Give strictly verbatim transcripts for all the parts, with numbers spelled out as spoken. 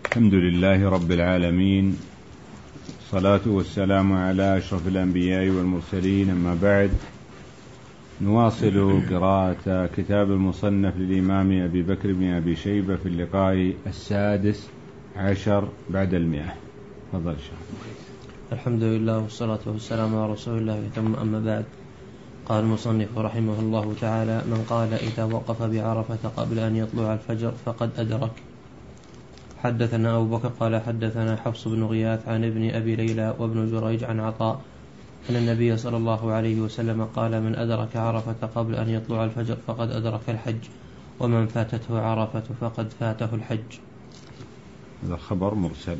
الحمد لله رب العالمين، الصلاة والسلام على أشرف الأنبياء والمرسلين، أما بعد. نواصل قراءة كتاب المصنف للإمام أبي بكر بن أبي شيبة في اللقاء السادس عشر بعد المئة. تفضل شيخ. الحمد لله والصلاة والسلام على رسول الله، ثم أما بعد. قال المصنف رحمه الله تعالى: من قال إذا وقف بعرفة قبل أن يطلع الفجر فقد أدرك. حدثنا أبو بكر قال حدثنا حفص بن غياث عن ابن أبي ليلى وابن جريج عن عطاء أن النبي صلى الله عليه وسلم قال: من أدرك عرفة قبل أن يطلع الفجر فقد أدرك الحج، ومن فاتته عرفة فقد فاته الحج. هذا خبر مرسل.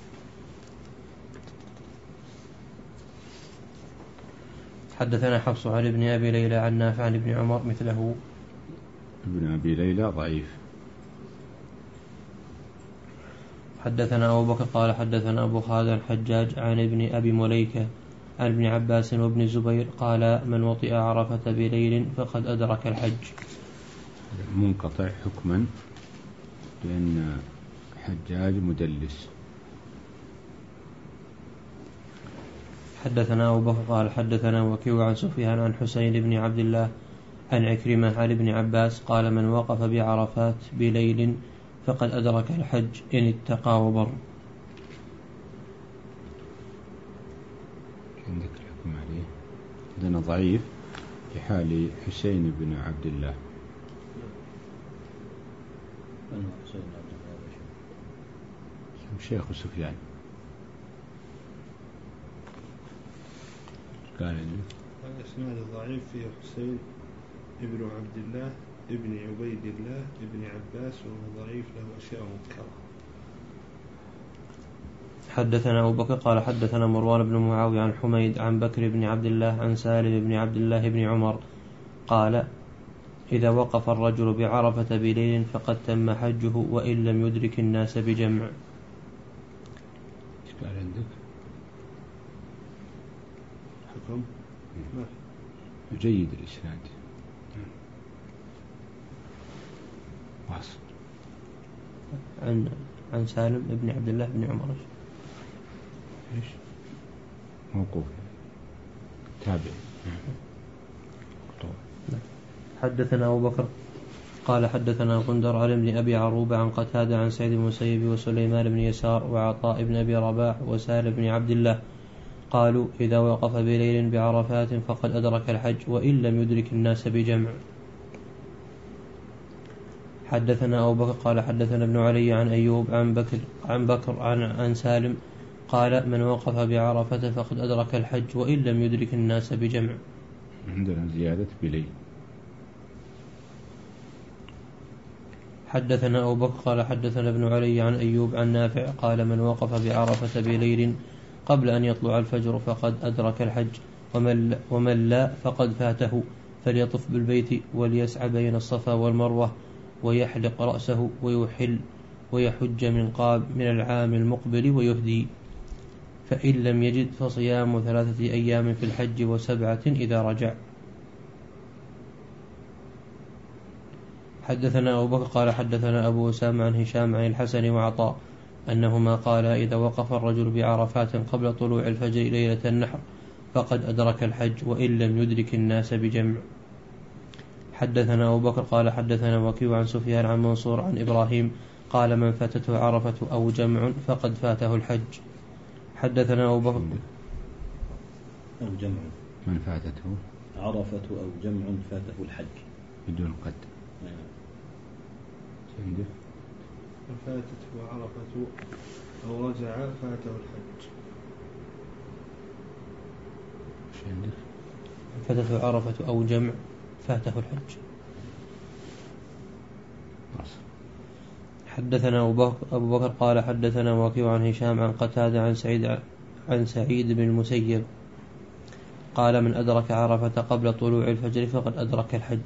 حدثنا حفص عن ابن أبي ليلى عن نافع عن ابن عمر مثله. ابن أبي ليلى ضعيف. حدثنا أبو بكر قال حدثنا أبو خالد الحجاج عن ابن أبي مليكة عن ابن عباس وابن الزبير قال: من وطئ عرفة بليل فقد أدرك الحج. منقطع حكما لأن حجاج مدلس. حدثنا أبو بكر قال حدثنا وكيع عن سفيان عن حسين بن عبد الله عن عكرمة عن ابن عباس قال: من وقف بعرفات بليل فقد أدرك الحج إن اتقى وبر. عندك الحكم عليه؟ عندنا ضعيف في حال حسين بن عبد الله. شيخ سفيان قال الإسناد ضعيف في حسين ابن عبد الله ابن عبيد الله ابن عباس، وهو ضعيف له أشياء منكرة. حدثنا أبو بكر قال حدثنا مروان بن معاوية عن حميد عن بكر بن عبد الله عن سالم بن عبد الله بن عمر قال: إذا وقف الرجل بعرفة بليل فقد تم حجه وإن لم يدرك الناس بجمع. ايش قال عندك؟ حكم جيد الإسناد. واصل. عن عن سالم بن عبد الله بن عمر. ايش؟ موقوف. تابع. حدثنا أبو بكر قال حدثنا غندر علي بن أبي عروبة عن قتادة عن سعيد بن المسيب وسليمان بن يسار وعطاء بن أبي رباح وسالم بن عبد الله قالوا: إذا وقف بليل بعرفات فقد أدرك الحج وإن لم يدرك الناس بجمع. حدثنا أبو بكر قال حدثنا ابن علي عن أيوب عن بكر عن بكر عن, عن سالم قال: من وقف بعرفة فقد أدرك الحج وإن لم يدرك الناس بجمع. عندنا زيادة بليل. حدثنا أبو بكر قال حدثنا ابن علي عن أيوب عن نافع قال: من وقف بعرفة بليل قبل أن يطلع الفجر فقد أدرك الحج، ومن, ومن لا فقد فاته، فليطف بالبيت وليسعى بين الصفا والمروة ويحلق رأسه ويحل ويحج من قاب من العام المقبل ويهدي، فإن لم يجد فصيام ثلاثة أيام في الحج وسبعة إذا رجع. حدثنا أبو بكر قال حدثنا أبو أسامة عن هشام عن الحسن وعطاء أنهما قالا: إذا وقف الرجل بعرفات قبل طلوع الفجر ليلة النحر فقد أدرك الحج وإن لم يدرك الناس بجمع. حدثنا أبو بكر قال حدثنا وكيع عن سفيان عن منصور عن إبراهيم قال: من فاتته عرفة أو جمع فقد فاته الحج. حدثنا أبو بكر أو جمع من فاتته عرفة أو جمع فاته الحج بدون قد. من فاتته عرفة أو رجع فاته الحج. فاتته عرفة أو جمع فاته الحج. حدثنا أبو بكر قال حدثنا وكيع عن هشام عن قتادة عن سعيد عن سعيد بن المسيب قال: من أدرك عرفة قبل طلوع الفجر فقد أدرك الحج.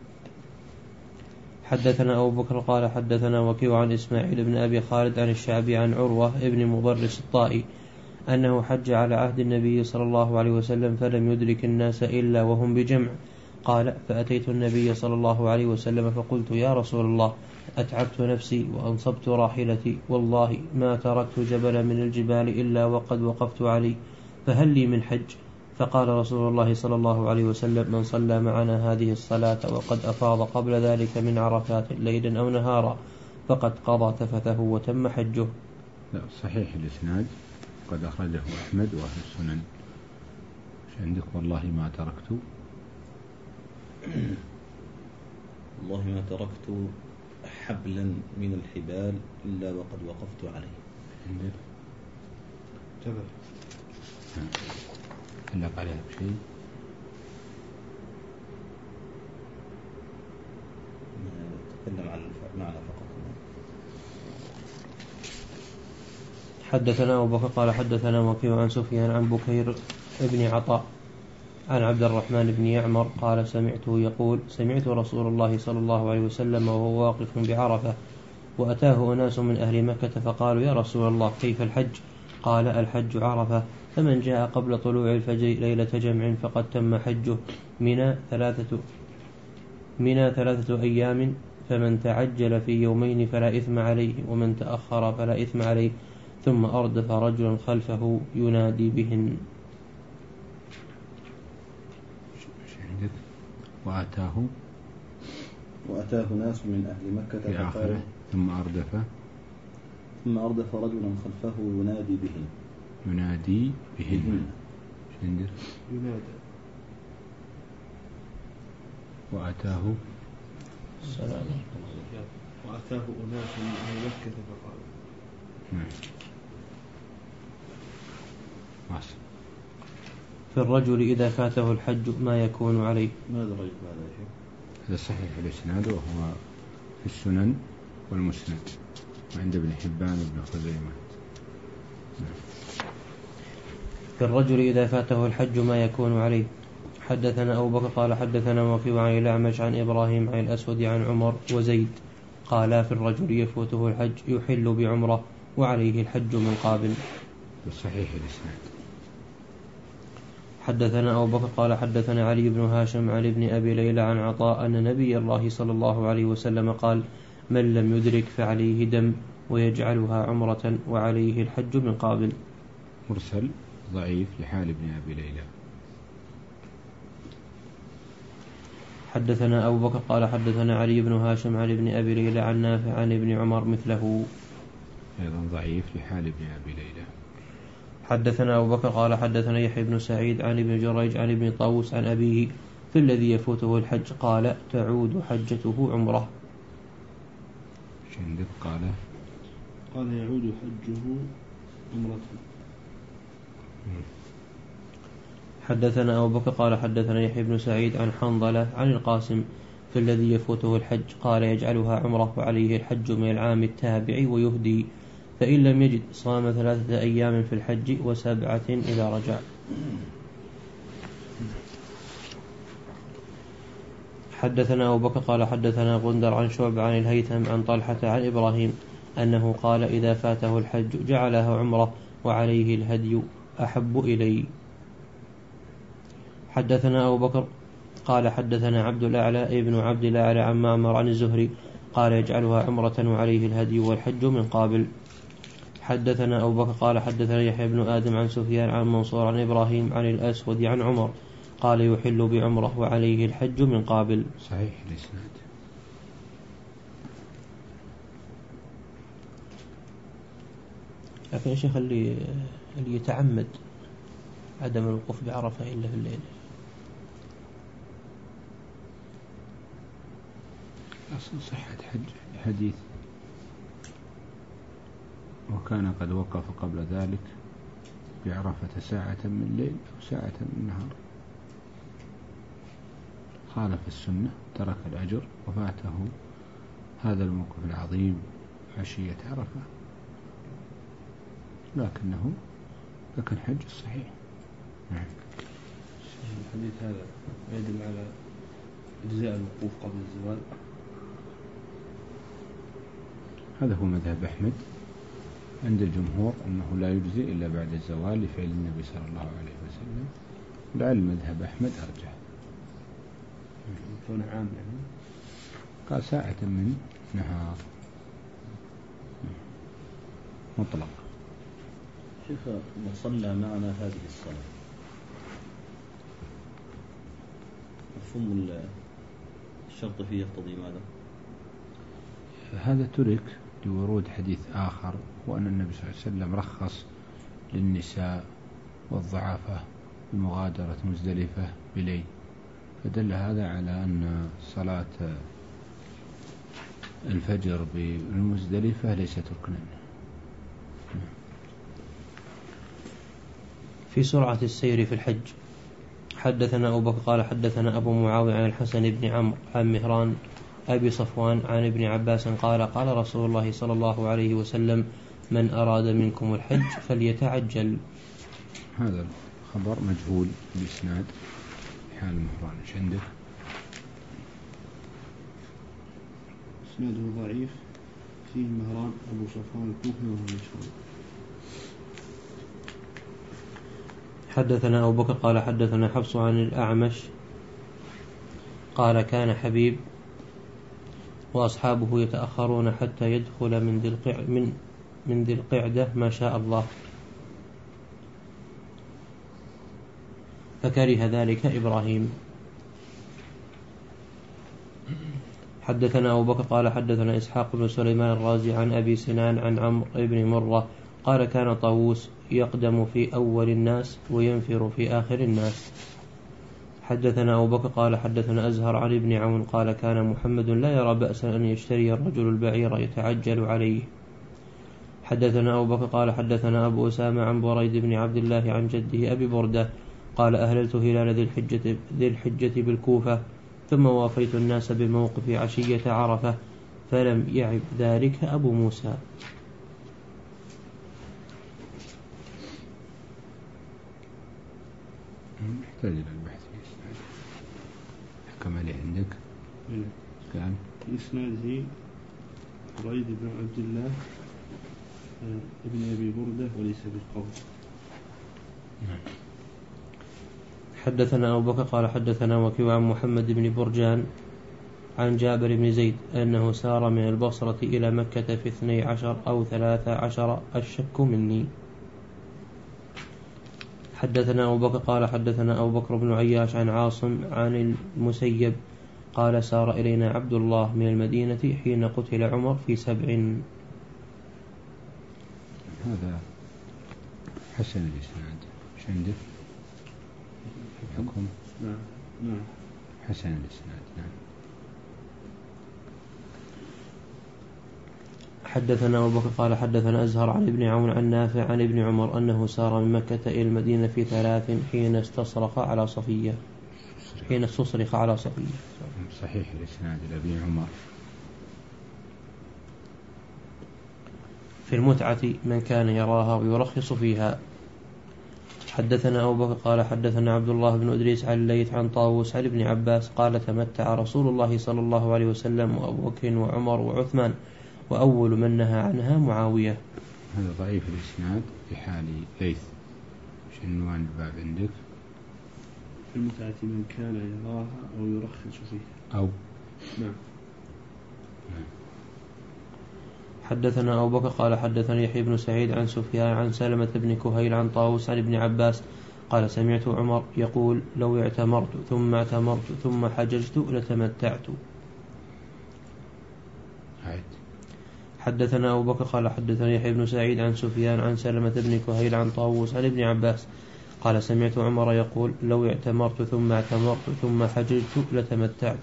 حدثنا أبو بكر قال حدثنا وكيع عن إسماعيل بن أبي خالد عن الشعبي عن عروة ابن مضرس الطائي أنه حج على عهد النبي صلى الله عليه وسلم فلم يدرك الناس إلا وهم بجمع. قال: فأتيت النبي صلى الله عليه وسلم فقلت: يا رسول الله، أتعبت نفسي وأنصبت راحلتي، والله ما تركت جبل من الجبال إلا وقد وقفت عليه، فهل لي من حج؟ فقال رسول الله صلى الله عليه وسلم: من صلى معنا هذه الصلاة وقد أفاض قبل ذلك من عرفات ليلا أو نهارا فقد قضى تفثه وتم حجه. لا، صحيح الإسناد، قد أخرجه أحمد وأهل السنن. مش عندك والله ما تركت؟ والله ما تركت حبلا من الحبال إلا وقد وقفت عليه. عندك تبع علق عليها بشيء؟ تكلم عن المعنى فقط. حدثنا أبو بكر قال حدثنا وكيع عن سفيان عن بكير ابن عطاء عن عبد الرحمن بن يعمر قال سمعته يقول: سمعت رسول الله صلى الله عليه وسلم وهو واقف بعرفة، وأتاه أناس من أهل مكة فقالوا: يا رسول الله كيف الحج؟ قال: الحج عرفة، فمن جاء قبل طلوع الفجر ليلة جمع فقد تم حجه. منى ثلاثة منى ثلاثة أيام، فمن تعجل في يومين فلا إثم عليه، ومن تأخر فلا إثم عليه. ثم أردف رجلا خلفه ينادي بهن. عندك وأتاه وأتاه ناس من أهل مكة في آخره ثم أردف ثم أردف رجلا خلفه ينادي بهن ينادي بهن. عندك ينادى. وأتاه وأتاه أناس من أهل مكة فقالوا. نعم. ماشي. في الرجل إذا فاته الحج ما يكون عليه. ماذا رأيك هذا يا شيخ؟ هذا صحيح الإسناد، وهو في السنن والمسند وعند ابن حبان وابن خزيمة. في الرجل إذا فاته الحج ما يكون عليه. حدثنا أبو بكر قال حدثنا وكيع عن الأعمش عن إبراهيم عن الأسود عن عمر وزيد قال: في الرجل يفوته الحج يحل بعمرة وعليه الحج من قابل. صحيح الإسناد. حدثنا أبو بكر قال حدثنا علي بن هاشم عن ابن أبي ليلى عن عطاء أن نبي الله صلى الله عليه وسلم قال: من لم يدرك فعليه دم ويجعلها عمرة وعليه الحج من قابل. مرسل ضعيف لحال ابن أبي ليلى. حدثنا أبو بكر قال حدثنا علي بن هاشم عن ابن أبي ليلى عن نافع عن ابن عمر مثله، أيضا ضعيف لحال ابن أبي ليلى. حدثنا أبو بكر قال حدثنا يحيى بن سعيد عن ابن جريج عن ابن طاووس عن أبيه في الذي يفوته الحج قال: تعود حجته عمره. عندك قال قال يعود حجه عمرة. حدثنا أبو بكر قال حدثنا يحيى بن سعيد عن حنظلة عن القاسم في الذي يفوته الحج قال: يجعلها عمره وعليه الحج من العام التابع ويهدي، فإن لم يجد صام ثلاثة أيام في الحج وسبعة إذا رجع. حدثنا أبو بكر قال حدثنا غندر عن شعبة عن الهيثم عن طلحة عن إبراهيم أنه قال: إذا فاته الحج جعلها عمره وعليه الهدي أحب إلي. حدثنا أبو بكر قال حدثنا عبد الأعلى ابن عبد الأعلى عن معمر عن الزهري قال: يجعلها عمرة وعليه الهدي والحج من قابل. حدثنا أبو بكر قال حدثنا يحيى بن آدم عن سفيان عن منصور عن إبراهيم عن الأسود عن عمر قال: يحل بعمرة وعليه الحج من قابل. صحيح الإسناد. لكن يا شيخ اللي, اللي يتعمد عدم الوقوف بعرفة إلا في الليل، أصل صحة حج الحديث: وكان قد وقف قبل ذلك بعرفة ساعة من الليل أو ساعة من النهار، خالف السنة ترك الأجر وفاته هذا الموقف العظيم عشية عرفة، لكنه لكن حج الصحيح. نعم. الحديث هذا يدل على إجزاء الوقوف قبل الزوال. هذا هو مذهب أحمد عند الجمهور أنه لا يجزي إلا بعد الزوال لفعل النبي صلى الله عليه وسلم، لعل مذهب أحمد أرجح. يكون عام يعني. قال ساعة من نهار مطلق. شيخ وصلى معنا هذه الصلاة، مفهوم الشرط فيه يقتضي ماذا؟ هذا ترك لورود حديث آخر، وأن النبي صلى الله عليه وسلم رخص للنساء والضعافة بمغادرة مزدلفة بليل، فدل هذا على أن صلاة الفجر بالمزدلفة ليست ركنا. في سرعة السير في الحج. حدثنا أبو بكر قال حدثنا أبو معاوية عن الحسن بن عمرو عن مهران أبي صفوان عن ابن عباس قال قال رسول الله صلى الله عليه وسلم من أراد منكم الحج فليتعجل. هذا الخبر مجهول بإسناد حال مهران. ايش عندك؟ إسناده ضعيف، فيه مهران أبو صفوان الكوفي وهو مجهول. حدثنا أبو بكر قال حدثنا حفص عن الأعمش قال كان حبيب وأصحابه يتأخرون حتى يدخل من ذي القع من من ذي القعدة ما شاء الله، فكره ذلك إبراهيم. حدثنا أبو بكر قال حدثنا إسحاق بن سليمان الرازي عن أبي سنان عن عمرو بن مرة قال كان طاووس يقدم في أول الناس وينفر في آخر الناس. حدثنا أبو بكر قال حدثنا أزهر عن ابن عون قال كان محمد لا يرى بأسا أن يشتري الرجل البعير يتعجل عليه. حدثنا أبو بكر قال حدثنا أبو أسامة عن بريد بن عبد الله عن جده أبي بردة قال أهللت هلال ذي الحجة, ذي الحجة بالكوفة ثم وافيت الناس بموقف عشية عرفة فلم يعب ذلك أبو موسى. نحتاج إلى البحث في إسناد. حكم عليه عندك؟ كان في إسناده بريد بن عبد الله ابن أبي بردة وليس بالقول. حدثنا أبو بكر قال حدثنا وكيع عن محمد بن برجان عن جابر بن زيد أنه سار من البصرة إلى مكة في اثني عشر أو ثلاثة عشر الشك مني. حدثنا أبو بكر قال حدثنا أبو بكر بن عياش عن عاصم عن المسيب قال سار إلينا عبد الله من المدينة حين قتل عمر في سبع. هذا حسن الإسناد. ايش عندك؟ حكم؟ نعم نعم حسن الإسناد. نعم. حدثنا أبو بكر قال حدثنا أزهر عن ابن عون عن نافع عن ابن عمر أنه سار من مكة إلى المدينة في ثلاث حين استصرخ على صفية حين استصرخ على صفية. صحيح الإسناد لأبي عمر. في المتعة من كان يراها ويرخص فيها. حدثنا أبو بكر قال حدثنا عبد الله بن أدريس عن الليث عن طاووس عن ابن عباس قال تمتع رسول الله صلى الله عليه وسلم وأبو بكر وعمر وعثمان وأول من نهى عنها معاوية. هذا ضعيف الإسناد في حال ليث. ايش عنوان الباب عندك؟ في المتعة من كان يراها أو يرخص فيها. أو نعم. نعم. حدثنا أبو بكر قال حدثنا يحيى بن سعيد عن سفيان عن سلمة بن كهيل عن طاووس عن ابن عباس قال سمعت عمر يقول لو اعتمرت ثم اعتمرت ثم حججت لتمتعت. عيد. حدثنا أبو بكر قال حدثنا يحيى بن سعيد عن سفيان عن سلمة بن كهيل عن طاووس عن ابن عباس قال سمعت عمر يقول لو اعتمرت ثم اعتمرت ثم حججت لتمتعت.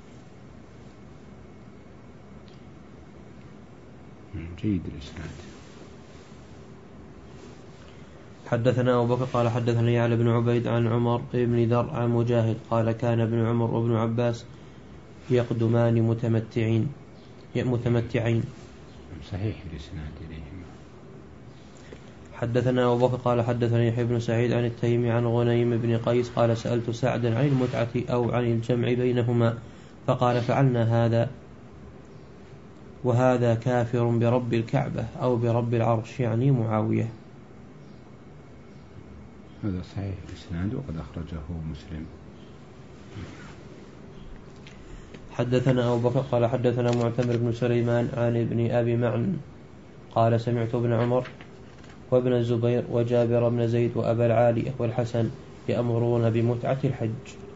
جيد الإسناد. حدثنا أبو بكر قال حدثنا يعلى بن عبيد عن عمر بن ذر عن مجاهد قال كان ابن عمر وابن عباس يقدمان متمتعين متمتعين. صحيح الإسناد إليهما. حدثنا أبو بكر قال حدثنا يحيى بن سعيد عن التيمي عن غنيم بن قيس قال سألت سعدا عن المتعة أو عن الجمع بينهما فقال فعلنا هذا وهذا كافر برب الكعبة أو برب العرش يعني معاوية. هذا صحيح الإسناد وقد أخرجه مسلم. حدثنا أبو بكر قال حدثنا معتمر بن سليمان عن ابن أبي معن قال سمعت ابن عمر وابن الزبير وجابر بن زيد وأبا العالية والحسن يأمرون بمتعة الحج.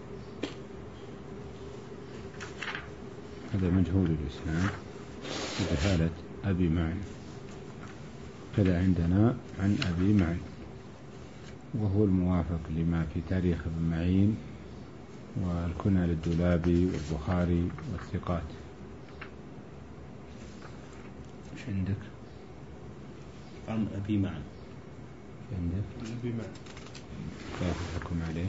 هذا مجهول الإسناد بجهالة أبي معن، كذا عندنا عن أبي معن، وهو الموافق لما في تاريخ ابن معين والكنى للدولابي والبخاري والثقات. ايش عندك؟ عن أبي معن. عندك؟ عن أبي معن. كيف الحكم عليه؟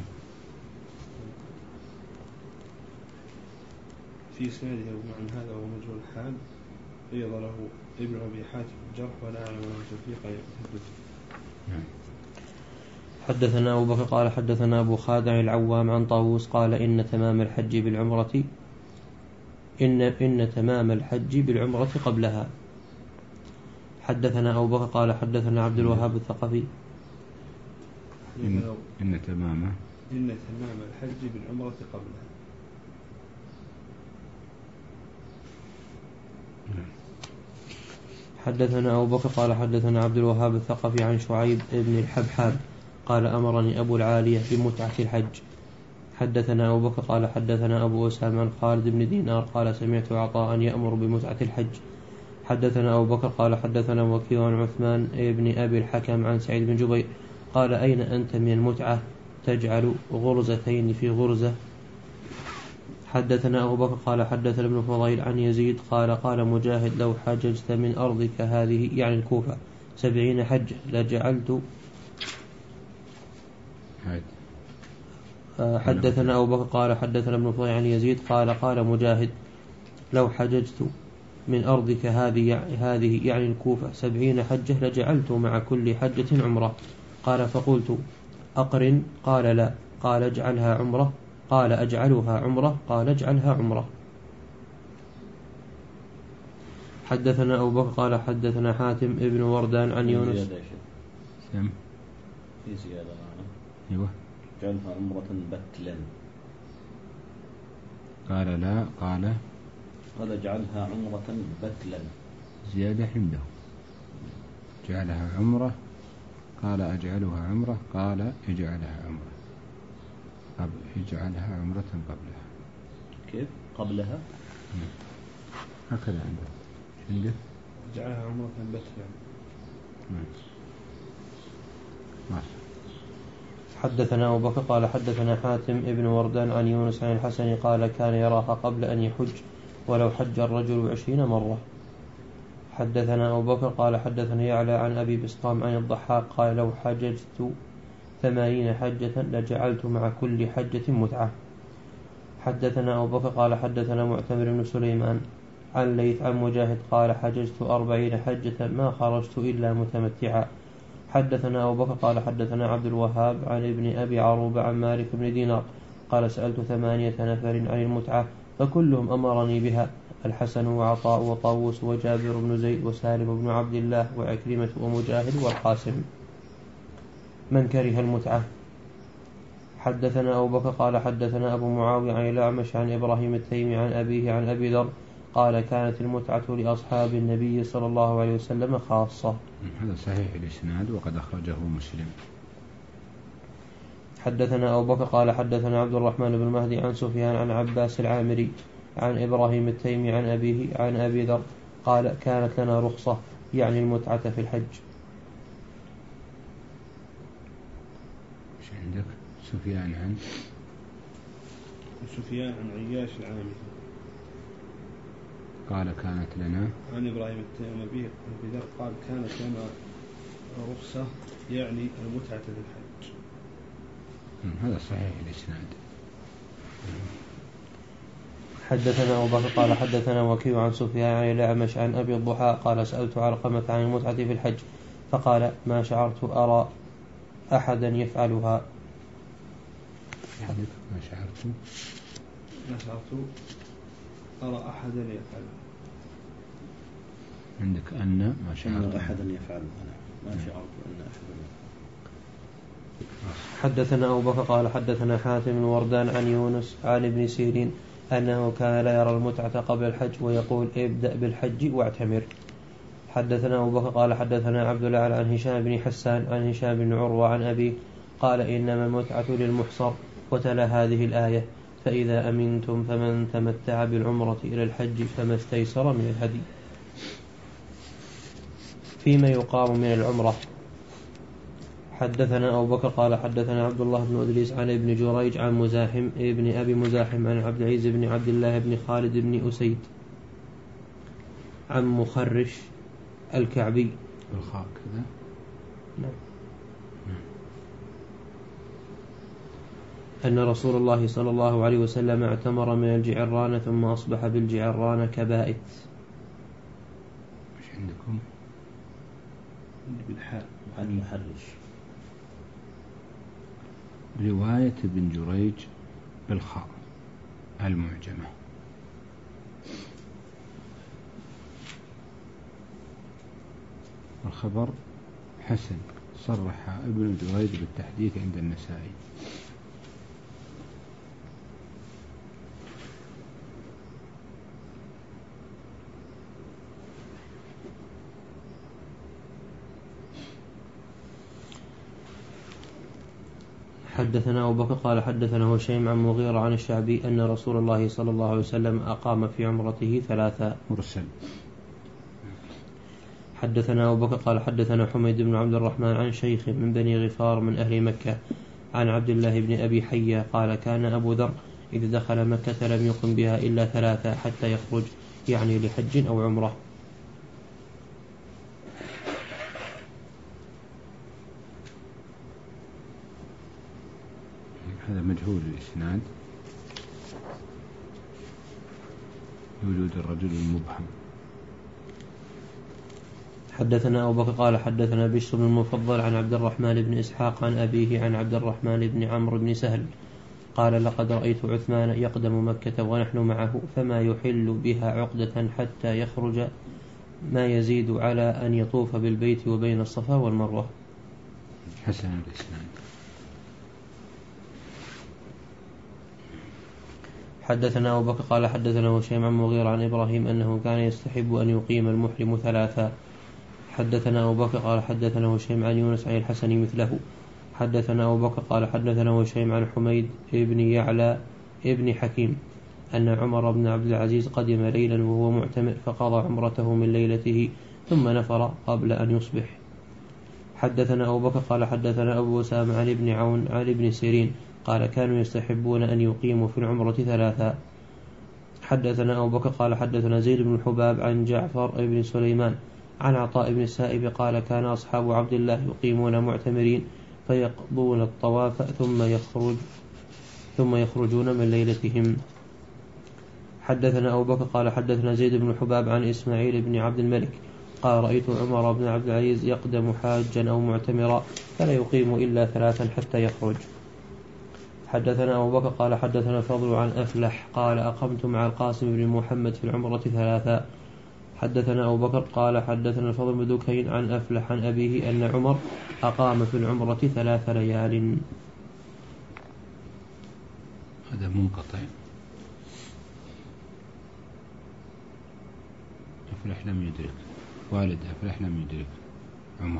في سنده أبو معن هذا هو مجهول الحال، قيض له ابن أبي حاتم الجرح ولا أعلم له توفيقا يحدث. نعم. حدثنا أبو بكر قال حدثنا أبو خادع العوام عن طاووس قال إن تمام الحج بالعمرة إن إن تمام الحج بالعمرة قبلها. حدثنا أبو بكر قال حدثنا عبد الوهاب الثقفي إن, إن تمام إن تمام الحج بالعمرة قبلها. حدثنا أبو بكر قال حدثنا عبد الوهاب الثقفي عن شعيب بن الحبحاب قال أمرني أبو العالية بمتعة الحج. حدثنا أبو بكر قال حدثنا أبو أسامة عن خالد بن دينار قال سمعت عطاء يأمر بمتعة الحج. حدثنا أبو بكر قال حدثنا وكيع عن عثمان بن أبي الحكم عن سعيد بن جبير قال أين أنت من المتعة تجعل غرزتين في غرزة. حدثنا أبو بكر قال حدثنا ابن فضيل عن يزيد قال قال مجاهد لو حججت من أرضك هذه يعني الكوفة سبعين حج لجعلت. حدثنا أبو بكر قال حدثنا ابن فضيل عن يزيد قال قال مجاهد لو حججت من أرضك هذه هذه يعني الكوفة سبعين حجة لجعلت مع كل حجة عمرة. قال فقلت أقرن قال لا قال اجعلها عمرة قال أجعلها عمرة قال اجعلها عمرة. حدثنا أبو بكر قال حدثنا حاتم ابن وردان عن يونس. سم في زيادة معنا. أيوة. اجعلها عمرة بتلا. قال لا قال قال اجعلها عمرة بتلا. زيادة عنده. جعلها عمرة قال أجعلها عمرة قال اجعلها عمرة قبل اجعلها عمرة قبلها. كيف قبلها؟ هكذا عنده. عنده اجعلها عمرة بتلا. حدثنا أبو بكر قال حدثنا حاتم ابن وردان عن يونس عن الحسن قال كان يراها قبل أن يحج ولو حج الرجل عشرين مرة. حدثنا أبو بكر قال حدثنا يعلى عن أبي بسطام عن الضحاك قال لو حججت ثمانين حجة لجعلت مع كل حجة متعة. حدثنا أبو بكر قال حدثنا معتمر بن سليمان عن ليث عن مجاهد قال حججت أربعين حجة ما خرجت إلا متمتعا. حدثنا أبو بكر قال حدثنا عبد الوهاب عن ابن أبي عروبة عن مالك بن دينار قال سألت ثمانية نفر عن المتعة فكلهم أمرني بها الحسن وعطاء وطاووس وجابر بن زيد وسالم بن عبد الله وعكرمة ومجاهد والقاسم من كره المتعة. حدثنا أبو بكر قال حدثنا أبو معاوية عن الأعمش عن إبراهيم التيمي عن أبيه عن أبي ذر قال كانت المتعة لأصحاب النبي صلى الله عليه وسلم خاصة. هذا صحيح الإسناد وقد أخرجه مسلم. حدثنا أبو بكر قال حدثنا عبد الرحمن بن مهدي عن سفيان عن عباس العامري عن إبراهيم التيمي عن أبيه عن أبي ذر قال كانت لنا رخصة يعني المتعة في الحج. ايش عندك؟ سفيان عن سفيان عن عياش العامري قال كانت لنا عن إبراهيم التيمي عن أبيه عن أبي ذر قال كانت لنا رخصة يعني المتعة في الحج. هذا صحيح الإسناد. حدثنا أبو بكر قال حدثنا وكيع عن سفيان عن الأعمش عن أبي الضحى قال سألت علقمة عن المتعة في الحج فقال ما شعرت أرى أحدا يفعلها. ما شعرت ما شعرت أرى أحدا يفعلها. عندك أن ما شعرت أحدا يفعلها ما شعرت أن أحدا. حدثنا أبو بكر قال حدثنا حاتم بن وردان عن يونس عن ابن سيرين أنه كان لا يرى المتعة قبل الحج ويقول ابدأ بالحج واعتمر. حدثنا أبو بكر قال حدثنا عبد الله عن هشام بن حسان عن هشام بن عروة عن أبيه قال إنما المتعة للمحصر وتلا هذه الآية فإذا أمنتم فمن تمتع بالعمرة إلى الحج فما استيسر من الهدي. فيما يقام من العمرة. حدثنا أبو بكر قال حدثنا عبد الله بن أدريس عن ابن جريج عن مزاحم ابن أبي مزاحم عن عبد العزيز بن عبد الله بن خالد بن أسيد عن مخرش الكعبي بالخاء كذا. نعم. أن رسول الله صلى الله عليه وسلم اعتمر من الجعرانة ثم أصبح بالجعرانة كبائت. مش عندكم؟ بالحاء عن محرش. رواية ابن جريج بالخاء المعجمة. الخبر حسن صرح ابن جريج بالتحديث عند النسائي. حدثنا أبو بكر قال حدثنا هشيم عن مغيرة عن الشعبي أن رسول الله صلى الله عليه وسلم أقام في عمرته ثلاثة. مرسل. حدثنا أبو بكر قال حدثنا حميد بن عبد الرحمن عن شيخ من بني غفار من أهل مكة عن عبد الله بن أبي حية قال كان أبو ذر إذا دخل مكة لم يقم بها إلا ثلاثة حتى يخرج يعني لحج أو عمرة. هذا مجهول الإسناد وجود الرجل المبهم. حدثنا أبو بكر قال حدثنا بشر بن المفضل عن عبد الرحمن بن إسحاق عن أبيه عن عبد الرحمن بن عمرو بن سهل قال لقد رأيت عثمان يقدم مكة ونحن معه فما يحل بها عقدة حتى يخرج ما يزيد على أن يطوف بالبيت وبين الصفا والمروة. حسن الإسناد. حدثنا أبو بكر قال حدثنا هشيم عن مغيرة عن إبراهيم أنه كان يستحب أن يقيم المحرم ثلاثا. حدثنا أبو بكر قال حدثنا هشيم عن يونس عن الحسن مثله. حدثنا أبو بكر قال حدثنا هشيم عن حميد ابن يعلى ابن حكيم أن عمر بن عبد العزيز قدم ليلا وهو معتمر فقضى عمرته من ليلته ثم نفر قبل أن يصبح. حدثنا أبو بكر قال حدثنا أبو أسامة عن ابن عون عن ابن سيرين قال كانوا يستحبون أن يقيموا في العمرة ثلاثا. حدثنا أبو بكر قال حدثنا زيد بن الحباب عن جعفر بن سليمان عن عطاء بن السائب قال كان أصحاب عبد الله يقيمون معتمرين فيقضون الطواف ثم يخرج ثم يخرجون من ليلتهم. حدثنا أبو بكر قال حدثنا زيد بن الحباب عن إسماعيل بن عبد الملك قال رأيت عمر بن عبد العزيز يقدم حاجا أو معتمرا فلا يقيم إلا ثلاثا حتى يخرج. حدثنا أبو بكر قال حدثنا فضل عن أفلح قال أقمت مع القاسم بن محمد في العمرة ثلاثا. حدثنا أبو بكر قال حدثنا الفضل بن دكين عن أفلح عن أبيه أن عمر أقام في العمرة ثلاث ليال. هذا منقطع. أفلح لم يدرك والد أفلح لم يدرك عمر.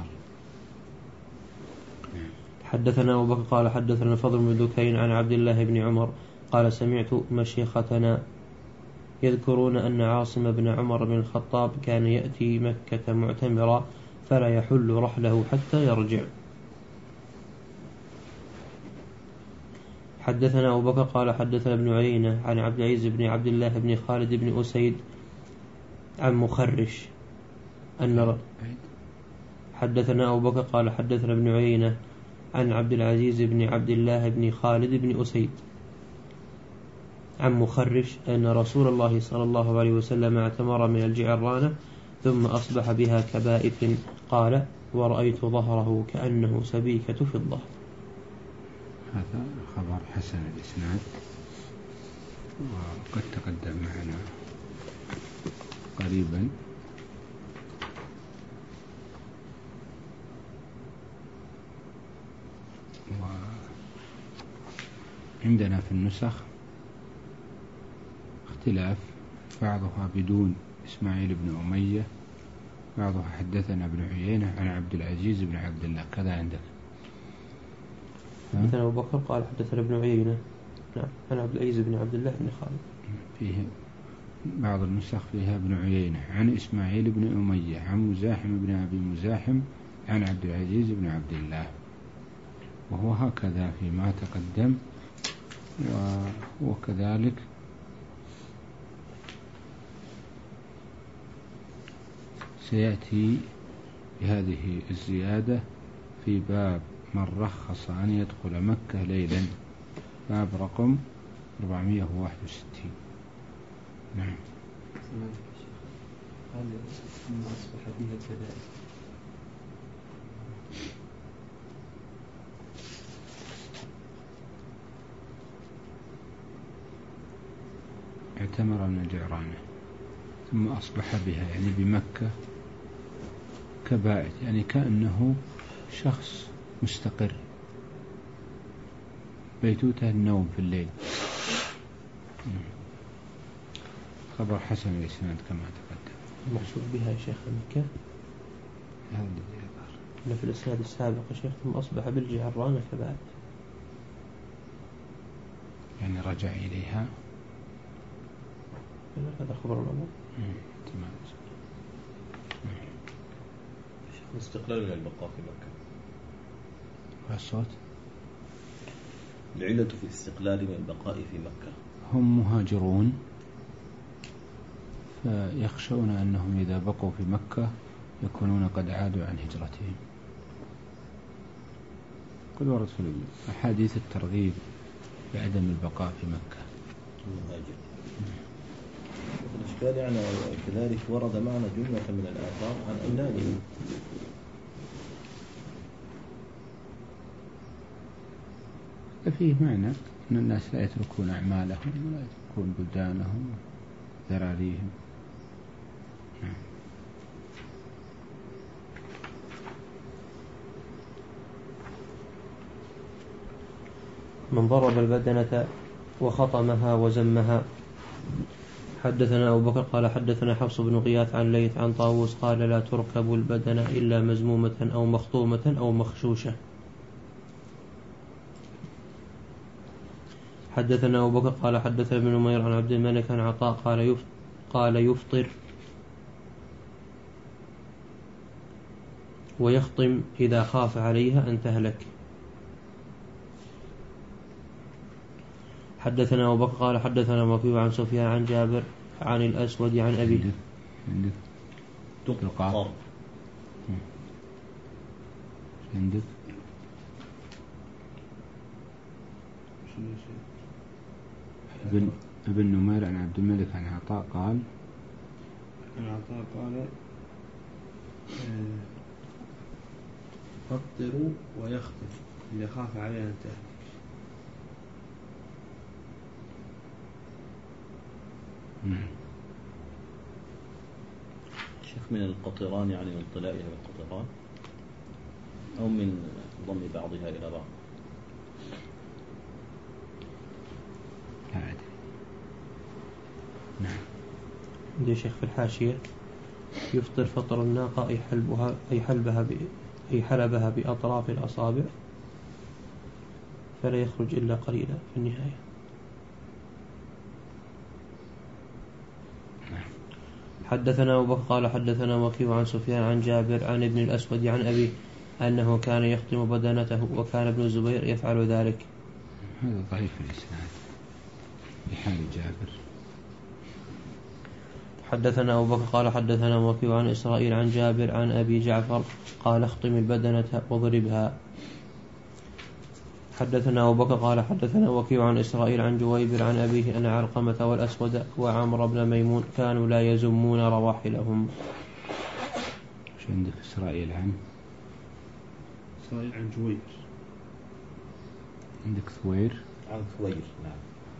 حدثنا أبو بكر قال حدثنا الفضل بن دكين عن عبد الله بن عمر قال سمعت مشيختنا يذكرون أن عاصم بن عمر بن الخطاب كان يأتي مكة معتمرا فلا يحل رحله حتى يرجع. حدثنا أبو بكر قال حدثنا ابن عيينة عن عبد العزيز بن عبد الله بن خالد بن أسيد عن مخرش أن حدثنا أبو بكر قال حدثنا ابن عيينة عن عبد العزيز بن عبد الله بن خالد بن أسيد عن مخرش أن رسول الله صلى الله عليه وسلم اعتمر من الجعرانة ثم أصبح بها كبائث قال ورأيت ظهره كأنه سبيكة فضة. هذا خبر حسن الإسناد وقد تقدم معنا قريبا. وعندنا في النسخ اختلاف، بعضها بدون إسماعيل بن أمية، بعضها حدثنا ابن عيينة عن عبد العزيز بن عبد الله، كذا عندك. حدثنا أبو بكر قال حدثنا ابن عيينة نعم عن عبد العزيز بن عبد الله بن خالد. فيه بعض النسخ فيها ابن عيينة عن إسماعيل بن أمية عن مزاحم بن أبي مزاحم عن عبد العزيز بن عبد الله، وهو هكذا فيما تقدم. وكذلك سيأتي بهذه الزيادة في باب من رخص أن يدخل مكة ليلا، باب رقم أربعمائة وواحد وستين. نعم. هل ثم أصبح بها كذلك؟ اعتمر من الجعرانة ثم أصبح بها يعني بمكة كبائت، يعني كأنه شخص مستقر، بيتوته النوم في الليل. خبر حسن الإسناد كما تقدم. المقصود بها يا شيخ مكة هذا الذي يظهر أن في الإسناد السابق يا شيخ ثم أصبح بالجعرانة كبائت، يعني رجع إليها. هذا خبر الأول. تمام. الاستقلال من البقاء في مكة. والصوت العلة في الاستقلال من البقاء في مكة. هم مهاجرون فيخشون أنهم إذا بقوا في مكة يكونون قد عادوا عن هجرتهم. قد ورد في أحاديث الترغيب بعدم البقاء في مكة. المهاجر. الإشكال يعني كذلك ورد معنا جملة من الآثار عن أولادهم. فيه معنى أن الناس لا يتركون أعمالهم ولا يتركون بلدانهم ذراريهم. من ضرب البدنة وخطمها وزمها. حدثنا أبو بكر قال حدثنا حفص بن غياث عن ليث عن طاووس قال لا تركب البدنة إلا مزمومة أو مخطومة أو مخشوشة. حدثنا أبو بكر قال حدثنا ابن نمير عن عبد الملك عن عطاء قال يفطر, قال يفطر ويخطم إذا خاف عليها أن تهلك. حدثنا أبو بكر قال حدثنا وكيع عن سفيان عن جابر عن الأسود عن أبيه. عندك تقطر عندك ابن ابن نمير عن عبد الملك عن عطاء قال عن عطاء قال فطروا ويخطر إذا خاف عليها أن تهلك. شيخ من القطران يعني من طلائها بالقطران أو من ضم بعضها إلى بعض؟ لا أدري. نعم. عندي شيخ في الحاشية يفطر فطر الناقة أي حلبها أي حلبها ب أي حلبها بأطراف الأصابع فلا يخرج إلا قليلا في النهاية. حدثنا أبو بكر قال حدثنا وكيع عن سفيان عن جابر عن ابن الأسود عن أبيه أنه كان يختم بدنته وكان ابن الزبير يفعل ذلك. هذا ضعيف الإسناد بحال جابر. حدثنا أبو بكر قال حدثنا وكيع عن إسرائيل عن جابر عن أبي جعفر قال اختم البدنة واضربها. حدثنا أبو بكر قال حدثنا وكيع عن إسرائيل عن جويبر عن أبيه أن علقمة والأسود وعمر بن ميمون كانوا لا يزمون رواحلهم. شو عندك إسرائيل عن إسرائيل عن جويبر عندك ثوير عن ثوير. نعم.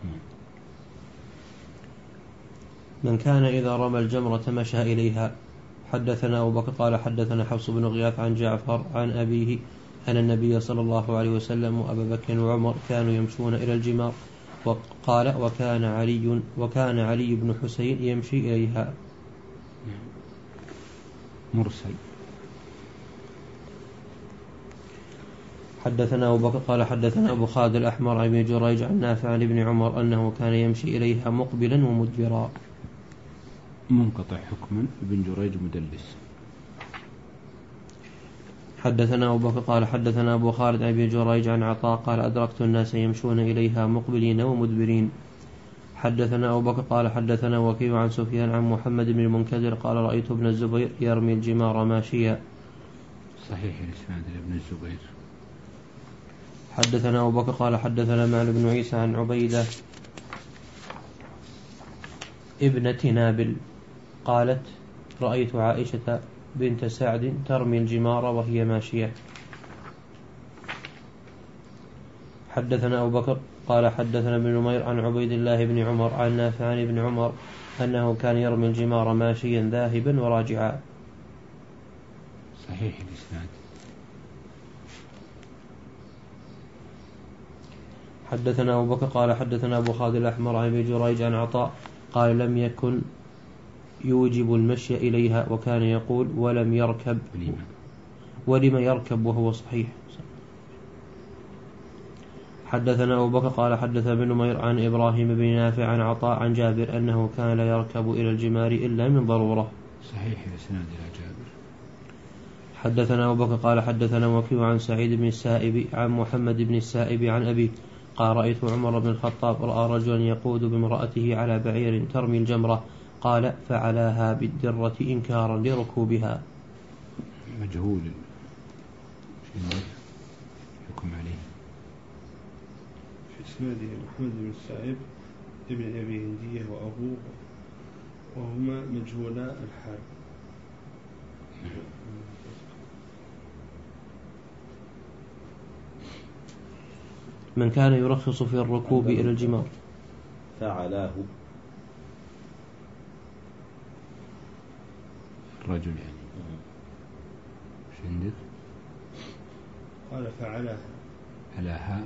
من كان إذا رمى الجمرة مشى إليها. حدثنا أبو بكر قال حدثنا حفص بن غياث عن جعفر عن أبيه أن النبي صلى الله عليه وسلم وأبا بكر وعمر كانوا يمشون إلى الجمار وقال وكان علي وكان علي بن حسين يمشي إليها. مرسل. حدثنا أبو بكر قال حدثنا أبو خالد الأحمر عن ابن جريج عن نافع عن ابن عمر أنه كان يمشي إليها مقبلا ومدبرا. منقطع حكما، ابن جريج مدلس. حدثنا أبو بكر قال حدثنا أبو خالد عن ابن جريج عن عطاء قال أدركت الناس يمشون إليها مقبلين ومدبرين. حدثنا أبو بكر قال حدثنا وكيع عن سفيان عن محمد بن المنكدر قال رأيت ابن الزبير يرمي الجمار ماشيا. صحيح الإسناد لابن الزبير. حدثنا أبو بكر قال حدثنا معن بن عيسى عن عبيدة ابنة نابل قالت رأيت عائشة بنت سعد ترمي الجمار وهي ماشية. حدثنا أبو بكر قال حدثنا ابن نمير عن عبيد الله بن عمر عن نافع عن ابن عمر أنه كان يرمي الجمار ماشيا ذاهبا وراجعا. صحيح الإسناد. حدثنا أبو بكر قال حدثنا أبو خالد الأحمر عن ابن جريج عن عطاء قال لم يكن يوجب المشي إليها وكان يقول ولم يركب ولم يركب وهو صحيح. حدثنا أبو بكر قال حدثنا ابن نمير عن إبراهيم بن نافع عن عطاء عن جابر أنه كان لا يركب إلى الجمار إلا من ضرورة. صحيح الإسناد إلى جابر. حدثنا أبو بكر قال حدثنا وكيع عن سعيد بن السائب عن محمد بن السائب عن أبيه قال رأيت عمر بن الخطاب رأى رجلا يقود بامرأته على بعير ترمي الجمرة قال فعلاها بالدرة إنكارا لركوبها. مجهول حكم عليه. في إسناده محمد بن السائب ابن أبي هندية وأبوه وهما مجهولا الحال. من كان يرخص في الركوب إلى الجمار فعلاه الرجل يعني. ايش عندك؟ قال فعلها علاها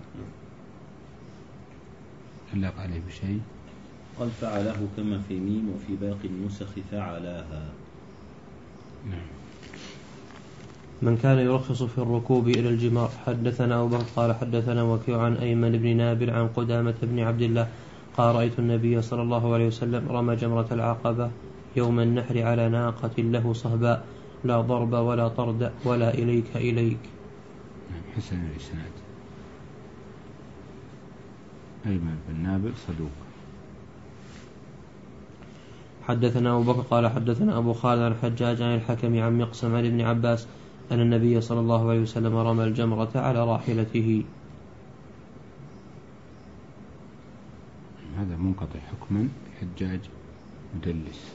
علق عليه بشيء. قال فعلاه كما في ميم وفي باقي النسخ فعلاها. نعم. من كان يرخص في الركوب إلى الجمار. حدثنا أبو بكر قال حدثنا وكيع عن أيمن بن نابل عن قدامة بن عبد الله قال رأيت النبي صلى الله عليه وسلم رمى جمرة العقبة يوم النحر على ناقة له صهباء لا ضرب ولا طرد ولا إليك إليك. حسن الإسناد. أيمن بن نابل صدوق. حدثنا أبو بكر قال حدثنا أبو خالد عن الحجاج عن الحكم عن مقسم عن ابن عباس أن النبي صلى الله عليه وسلم رمى الجمرة على راحلته. هذا منقطع حكما، حجاج مدلس.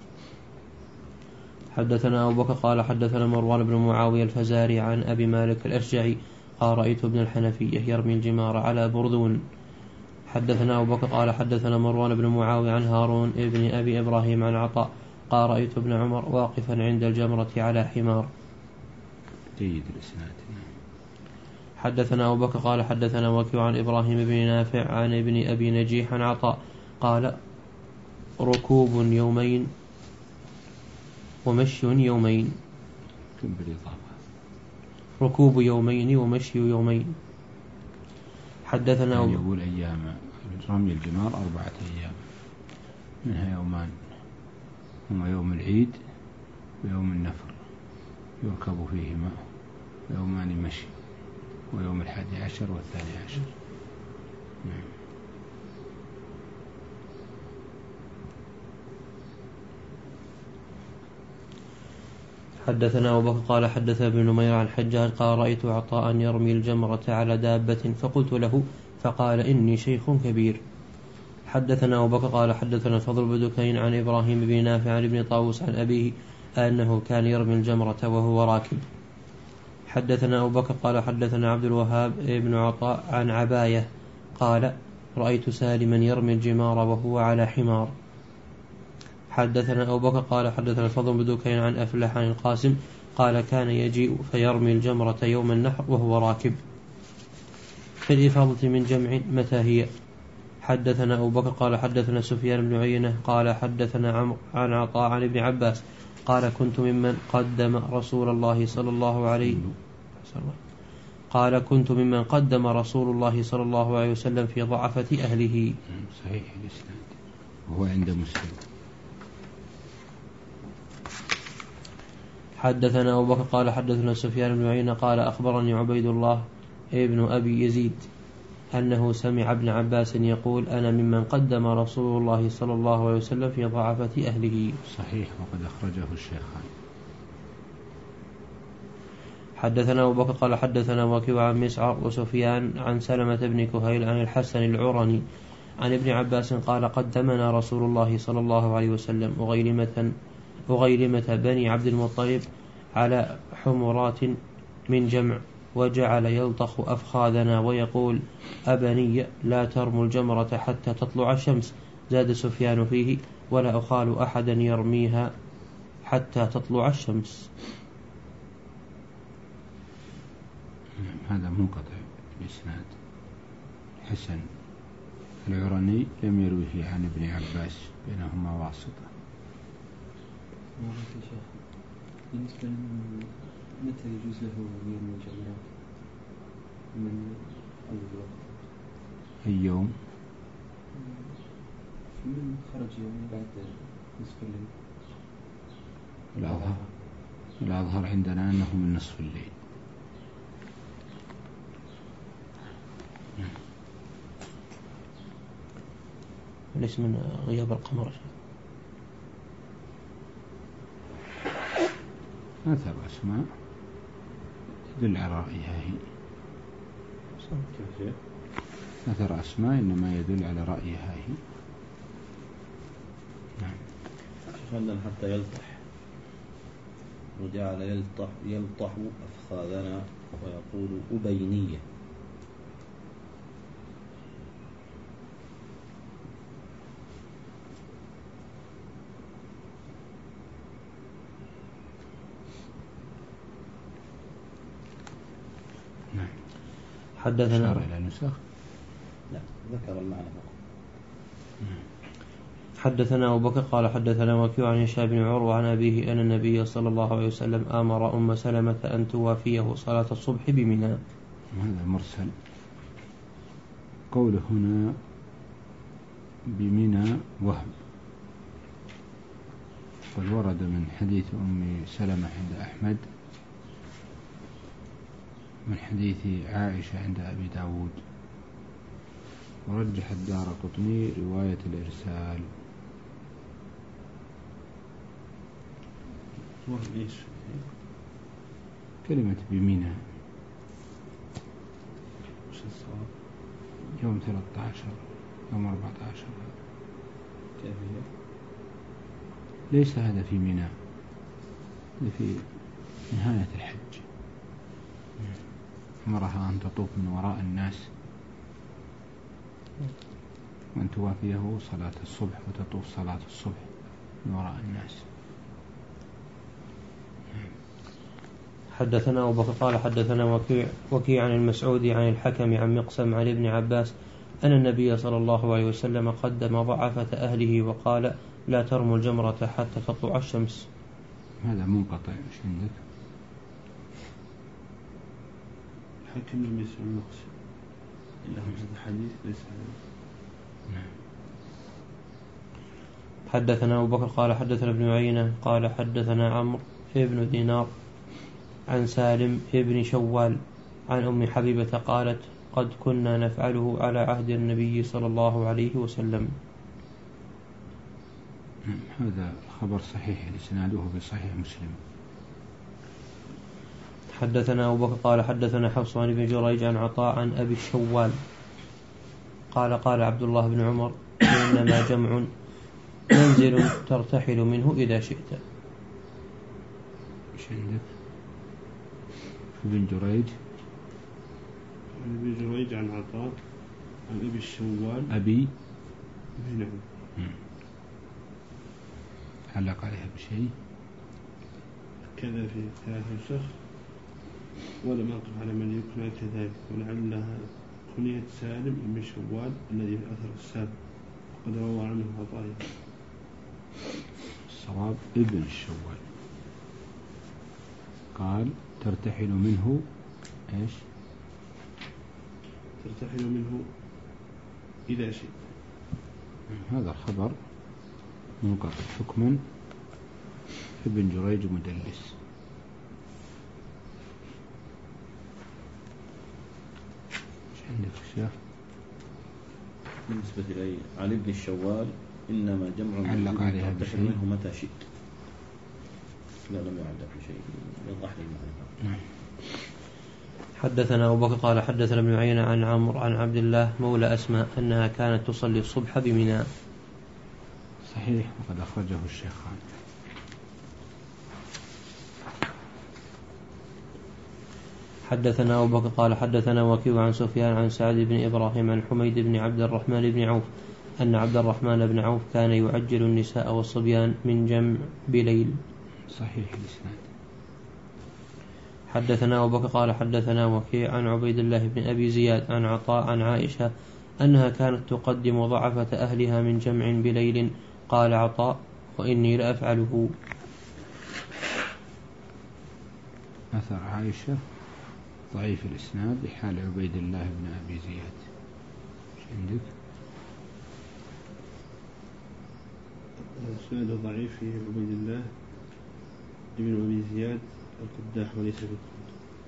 حدثنا أبو بكر قال حدثنا مروان بن معاوية الفزاري عن أبي مالك الأشجعي قال رأيت ابن الحنفية يرمي الجمار على بردون. حدثنا أبو بكر قال حدثنا مروان بن معاوية عن هارون ابن أبي إبراهيم عن عطاء قال رأيت ابن عمر واقفا عند الجمرة على حمار. جيد الإسناد. حدثنا أبو بكر قال حدثنا وكيع عن إبراهيم بن نافع عن ابن أبي نجيح عن عطاء قال ركوب يومين ومشي يومين. بالإضافة ركوب يومين ومشي يومين. حدثنا يعني يقول أيام رمي الجمار أربعة أيام منها يومان هما يوم العيد ويوم النفر يركب فيهما ويومان مشي ويوم الحادي عشر والثاني عشر. نعم. حدثنا أبو بكر قال حدث ابن نمير عن حجاج قال رأيت عطاء يرمي الجمرة على دابة فقلت له فقال إني شيخ كبير. حدثنا أبو بكر قال حدثنا فضل بن دكين عن إبراهيم بن نافع عن ابن طاووس عن أبيه أنه كان يرمي الجمرة وهو راكب. حدثنا أبو بكر قال حدثنا عبد الوهاب ابن عطاء عن عباية قال رأيت سالما يرمي الجمار وهو على حمار. حدثنا أبو بكر قال حدثنا الفضل بن دكين عن أفلح عن القاسم قال كان يجيء فيرمي الجمرة يوم النحر وهو راكب. في الإفاضة من جمع متى هي؟ حدثنا أبو بكر قال حدثنا سفيان بن عيينة قال حدثنا عمرو عن عطاء عن ابن عباس قال كنت ممن قدم رسول الله صلى الله عليه قال كنت ممن قدم رسول الله صلى الله عليه وسلم في ضعفة أهله. صحيح الإسناد وهو عند مسلم. حدثنا أبو بكر قال حدثنا سفيان بن عيينة قال أخبرني عبيد الله ابن أبي يزيد أنه سمع ابن عباس يقول أنا ممن قدم رسول الله صلى الله عليه وسلم في ضعفة أهله. صحيح وقد أخرجه الشيخان. حدثنا أبو بكر قال حدثنا وكيع عن مسعر وسفيان عن سلمة بن كهيل عن الحسن العرني عن ابن عباس قال قدمنا رسول الله صلى الله عليه وسلم أغيلمة, أغيلمة بني عبد المطلب على حمرات من جمع وجعل يلطخ أفخاذنا ويقول أبني لا ترموا الجمرة حتى تطلع الشمس. زاد سفيان فيه ولا أخال أحدا يرميها حتى تطلع الشمس. هذا منقطع الإسناد. حسن العرني لم يروه عن ابن عباس بينهما واسطة. بالنسبة متى يجوز له يرمي الجمرات من أول وقت؟ أي يوم؟ من خرج يوم بعد نصف الليل. الأظهر الأظهر عندنا أنه من نصف الليل. ليس من غياب القمر. أثر أسماء يدل على رأيها هي. أثر أسماء إنما يدل على رأيها هي. نعم. شغلنا حتى يلطح وجعل يلطح يلطح أفخاذنا ويقول أبينية. حدثنا إلى نسخ لا ذكر المعنى فقط. حدثنا أبو بكر قال حدثنا وكيع عن هشام بن عروة عن أبيه أن النبي صلى الله عليه وسلم أمر أم سلمة أن توافيه صلاة الصبح بمنى. هذا مرسل. قوله هنا بمنى وهم، قد ورد من حديث أم سلمة عند أحمد من حديث عائشة عند أبي داود، ورجح الدارقطني رواية الإرسال. وإيش كلمة بمنى وش الصواب؟ يوم ثلاثة عشر يوم أربعة عشر. كيف هي؟ ليس هذا في منى، هذا في نهاية الحج. أمرها أن تطوف من وراء الناس وأن توافيه صلاة الصبح وتطوف صلاة الصبح من وراء الناس. حدثنا أبو بكر قال حدثنا وكيع, وكيع عن المسعودي عن الحكم عن مقسم عن ابن عباس أن النبي صلى الله عليه وسلم قدم ضعفة أهله وقال لا ترموا الجمرة حتى تطلع الشمس. هذا منقطع. ايش عندك؟ الحكم لم يسمع المقسم إلا همزة الحديث ليس عليه. حدثنا أبو بكر قال حدثنا ابن عيينة قال حدثنا عمرو ابن دينار عن سالم ابن شوال عن أم حبيبة قالت قد كنا نفعله على عهد النبي صلى الله عليه وسلم. هذا خبر صحيح إسناده بصحيح مسلم. حدثنا أبو بكر قال حدثنا حفص عن ابن جريج عن عطاء عن أبي الشوال قال قال عبد الله بن عمر إنما جمع منزل ترتحل منه إذا شئت. ايش عندك؟ ابن جريج عن ابن جريج عن عطاء عن أبي الشوال أبي نعم. علق عليها بشيء كذا في ثلاث نسخ ولم أقف على من يكنى كذلك ولعلها كنية سالم بن شوال الذي في أثر السابق قد روى عنه عطاء. الصواب ابن الشوال. قال ترتحل منه ايش؟ ترتحل منه إذا شئت. هذا الخبر منقطع حكما، ابن جريج مدلس. ايش عندك الشيخ؟ بالنسبة إلي عن ابن الشوال إنما جمع علق عليها بشيء منه متى شئت. لا لم يعلق بشيء يوضح لي المعنى. حدثنا أبو بكر قال حدثنا ابن عيينة عن عمرو عن عبد الله مولى أسماء أنها كانت تصلي الصبح بمنى. صحيح، وقد أخرجه الشيخان. حدثنا أبو بكر قال حدثنا وكيع عن سفيان عن سعد بن إبراهيم عن حميد بن عبد الرحمن بن عوف أن عبد الرحمن بن عوف كان يعجل النساء والصبيان من جمع بليل. صحيح الإسناد. حدثنا أبو بكر قال حدثنا وكيع عن عبيد الله بن أبي زياد عن عطاء عن عائشة أنها كانت تقدم ضعفة أهلها من جمع بليل. قال عطاء وإني لأفعله. أثر عائشة ضعيف الإسناد لحال عبيد الله بن أبي زياد. ايش عندك؟ الإسناد ضعيف في عبيد الله بن أبي زياد القداح وليس بالقداح.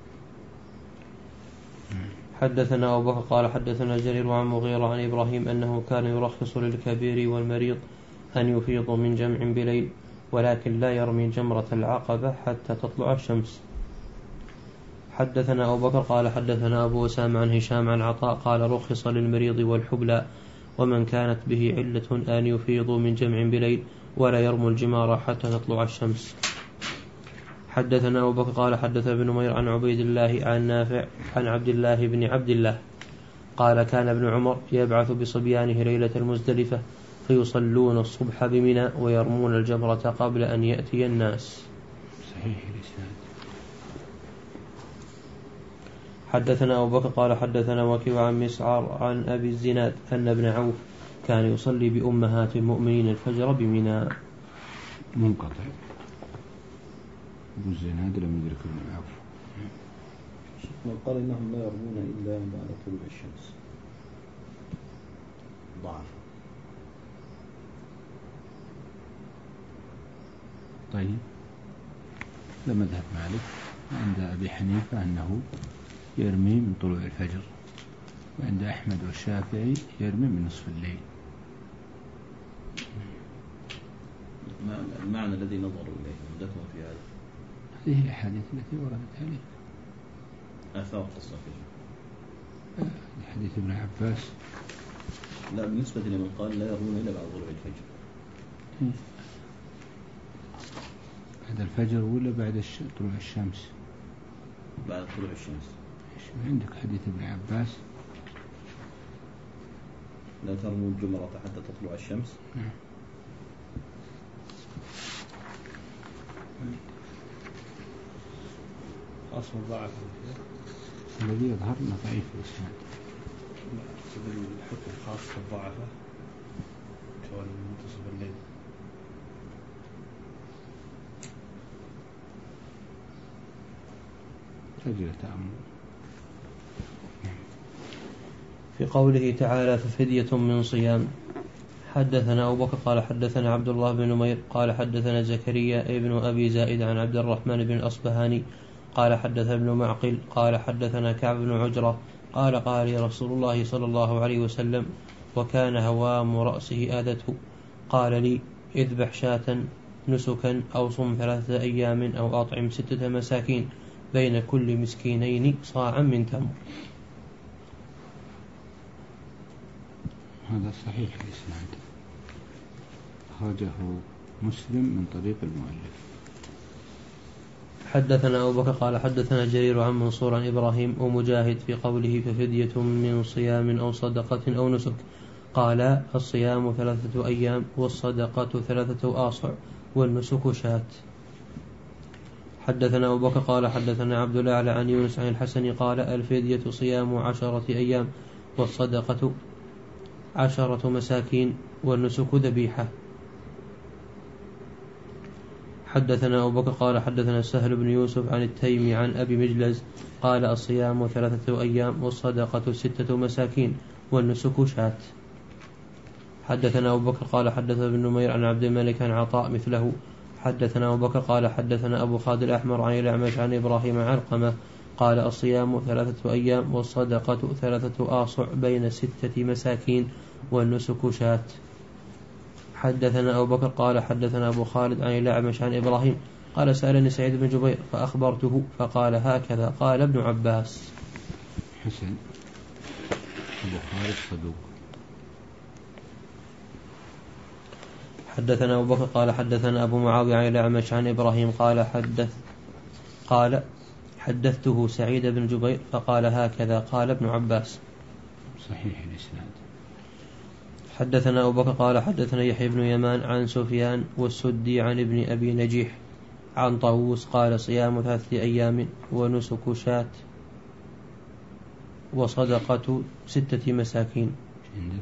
حدثنا أبو بكر قال حدثنا جرير عن مغيرة عن إبراهيم أنه كان يرخص للكبير والمريض أن يفيضوا من جمع بليل ولكن لا يرمي جمرة العقبة حتى تطلع الشمس. حدثنا أبو بكر قال حدثنا أبو أسامة عن هشام عن عطاء قال رخص للمريض والحبلى ومن كانت به علة أن يفيضوا من جمع بليل ولا يرموا الجمار حتى تطلع الشمس. حدثنا أبو بكر قال حدثنا ابن نمير عن عبيد الله عن نافع عن عبد الله بن عبد الله قال كان ابن عمر يبعث بصبيانه ليلة المزدلفة فيصلون الصبح بمنى ويرمون الجمرة قبل أن يأتي الناس. صحيح الإسناد. حدثنا أبو بكر قال حدثنا وكيع عن مسعر عن أبي الزناد أن ابن عوف كان يصلي بأمهات المؤمنين الفجر بمنى. منقطع. أبو الزناد لم يدرك ابن عوف. وقال إنهم لا يرمون إلا بعد طلوع الشمس. ضعف. طيب، هذا مذهب مالك. عند أبي حنيفة أنه يرمي من طلوع الفجر، وعند أحمد والشافعي يرمي من نصف الليل. المعنى الذي نظروا إليه عندكم في هذا هذه الأحاديث التي وردت عليه آثار قصة فيه حديث ابن عباس. لا، بالنسبة لمن قال لا يرمون إلا بعد طلوع الفجر. بعد الفجر ولا بعد طلوع الشمس؟ بعد طلوع الشمس. عندك حديث ابن عباس لا ترموا الجمرة حتى تطلع الشمس. نعم. أصل ضعف الذي يظهر أنه ضعيف الإسناد. الحكم خاص بالضعفة كون منتصف الليل. رجل تأمل في قوله تعالى ففدية من صيام. حدثنا أبو بكر قال حدثنا عبد الله بن نمير قال حدثنا زكريا ابن أبي زائد عن عبد الرحمن بن الأصبهاني قال حدث ابن معقل قال حدثنا كعب بن عجرة قال قال لي رسول الله صلى الله عليه وسلم وكان هوام رأسه آذته قال لي اذبح شاة نسكا أو صم ثلاثة أيام أو أطعم ستة مساكين بين كل مسكينين صاعا من تمر. هذا صحيح الإسناد، أخرجه مسلم من طريق المؤلف. حدثنا أبو بكر قال حدثنا جرير عن منصور عن إبراهيم ومجاهد في قوله ففدية من صيام أو صدقة أو نسك قال الصيام ثلاثة أيام والصدقة ثلاثة آصع والنسك شاة. حدثنا أبو بكر قال حدثنا عبد الأعلى عن يونس عن الحسن قال الفدية صيام عشرة أيام والصدقة عشرة مساكين والنسك ذبيحة. حدثنا أبو بكر قال حدثنا سهل بن يوسف عن التيمي عن أبي مجلز قال الصيام ثلاثة أيام والصدقة ستة مساكين والنسك شاة. حدثنا أبو بكر قال حدثنا ابن نمير عن عبد الملك عن عطاء مثله. حدثنا أبو بكر قال حدثنا أبو خالد الأحمر عن الأعمش عن إبراهيم علقمة قال الصيام ثلاثة أيام والصدقة ثلاثة آصع بين ستة مساكين والنسك شاة. حدثنا أبو بكر قال حدثنا أبو خالد عن الأعمش عن إبراهيم قال سألني سعيد بن جبير فأخبرته فقال هكذا قال ابن عباس. حسن. أبو خالد صدوق. حدثنا أبو بكر قال حدثنا أبو معاوية عن الأعمش عن إبراهيم قال حدث قال حدثته سعيد بن جبير فقال هكذا قال ابن عباس. صحيح الإسناد. حدثنا أبو بكر قال حدثنا يحيى بن يمان عن سفيان والسدي عن ابن أبي نجيح عن طاووس قال صيام ثلاثة أيام ونسك شاة وصدقة ستة مساكين. عندك.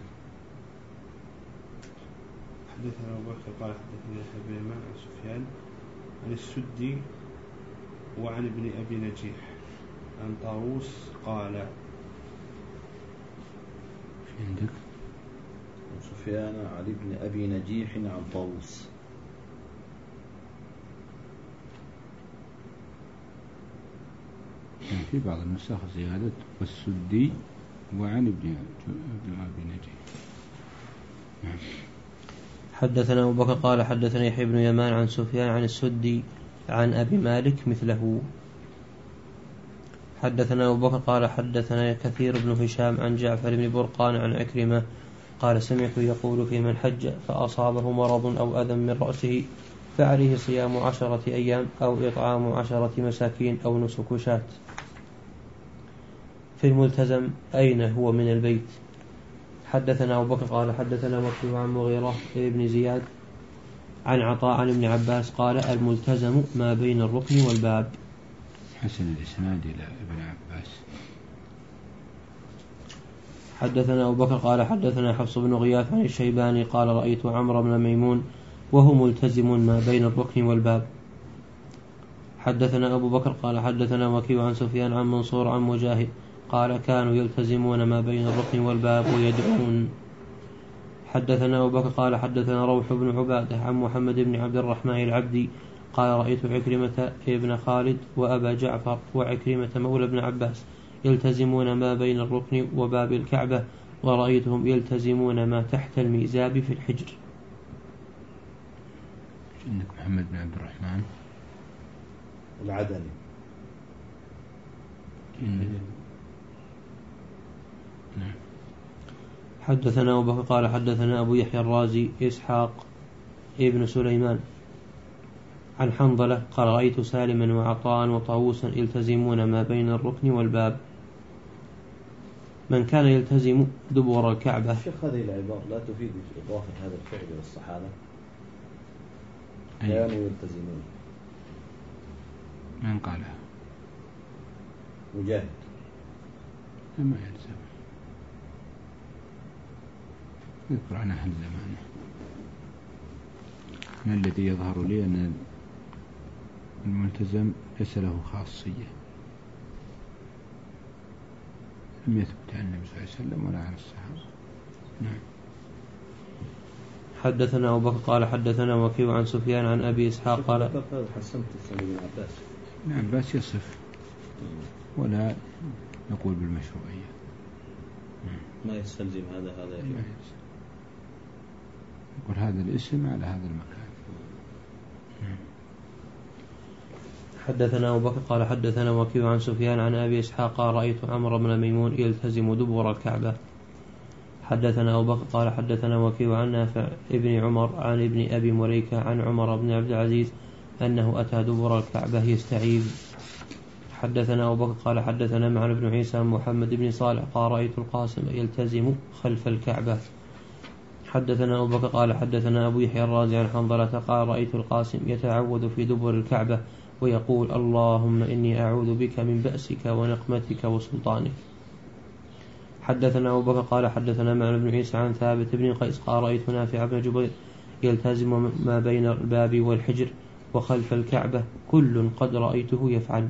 حدثنا أبو بكر قال حدثنا يحيى بن يمان عن سفيان عن السدي وعن ابن أبي نجيح عن طاووس قال. عندك. سفيان عن ابن أبي نجيح عن طاووس. يعني في بعض النسخ زيادة والسدي وعن ابن أبي نجيح. حدثنا أبو بكر قال حدثنا يحيى بن يمان عن سفيان عن السدي عن أبي مالك مثله. حدثنا أبو بكر قال حدثنا كثير بن هشام عن جعفر بن برقان عن عكرمة قال سمعت يقول في من حج فأصابه مرض أو أذى من رأسه فعليه صيام عشرة أيام أو إطعام عشرة مساكين أو نسك شاة. في الملتزم أين هو من البيت. حدثنا أبو بكر قال حدثنا وكيع عن مغيرة بن زياد عن عطاء عن ابن عباس قال الملتزم ما بين الركن والباب. حسن الإسناد إلى ابن عباس. حدثنا أبو بكر قال حدثنا حفص بن غياث عن الشيباني قال رأيت عمرو بن ميمون وهو ملتزم ما بين الركن والباب. حدثنا أبو بكر قال حدثنا وكيع عن سفيان عن منصور عن مجاهد قال كانوا يلتزمون ما بين الركن والباب ويدعون. حدثنا أبو بكر قال حدثنا روح بن عبادة عن محمد بن عبد الرحمن العبدي قال رأيت عكرمة ابن خالد وأبا جعفر وعكرمة مولى بن عباس يلتزمون ما بين الركن وباب الكعبة ورأيتهم يلتزمون ما تحت الميزاب في الحجر. عندك محمد بن عبد الرحمن العدني. نعم. حدثنا أبو بكر قال حدثنا أبو يحيى الرازي إسحاق ابن سليمان عن حنظلة قال رأيت سالما وعطاء وطاووسا يلتزمون ما بين الركن والباب. من كان يلتزم دبر الكعبة. شيخ هذه العبارة لا تفيد إضافة هذا الفعل إلى الصحابة. كانوا يلتزمون. من قالها؟ مجاهد. ما يلزم. يذكر عن أهل زمانه. ما الذي يظهر لي أن الملتزم ليس له خاصية، لم يثبت عن النبي صلى الله عليه وسلم ولا عن الصحابة. نعم. حدثنا أبو بكر قال حدثنا وكيع عن سفيان عن أبي إسحاق قال حسنت السنة بن عباس. ابن عباس يصف ولا نقول بالمشروعية. ما يستلزم هذا هذا ما يلزم. يقول هذا الاسم على هذا المكان. حدثنا أبو بكر قال حدثنا وكيع عن سفيان عن أبي إسحاق رأيت عمرو بن ميمون يلتزم دبر الكعبة. حدثنا أبو بكر قال حدثنا وكيع عن نافع ابن عمر عن ابن أبي مليكة عن عمر بن عبد العزيز أنه أتى دبر الكعبة يستعيذ. حدثنا أبو بكر قال حدثنا معن بن عيسى محمد بن صالح قال رأيت القاسم يلتزم خلف الكعبة. حدثنا أبو بكر قال حدثنا أبو يحيى الرازي عن حنظلة قال رأيت القاسم يتعوذ في دبر الكعبة ويقول اللهم إني أعوذ بك من بأسك ونقمتك وسلطانك. حدثنا أبو بكر قال حدثنا معن بن عيسى عن ثابت بن قيس قال رأيت نافع بن جبير يلتزم ما بين الباب والحجر وخلف الكعبة كل قد رأيته يفعل.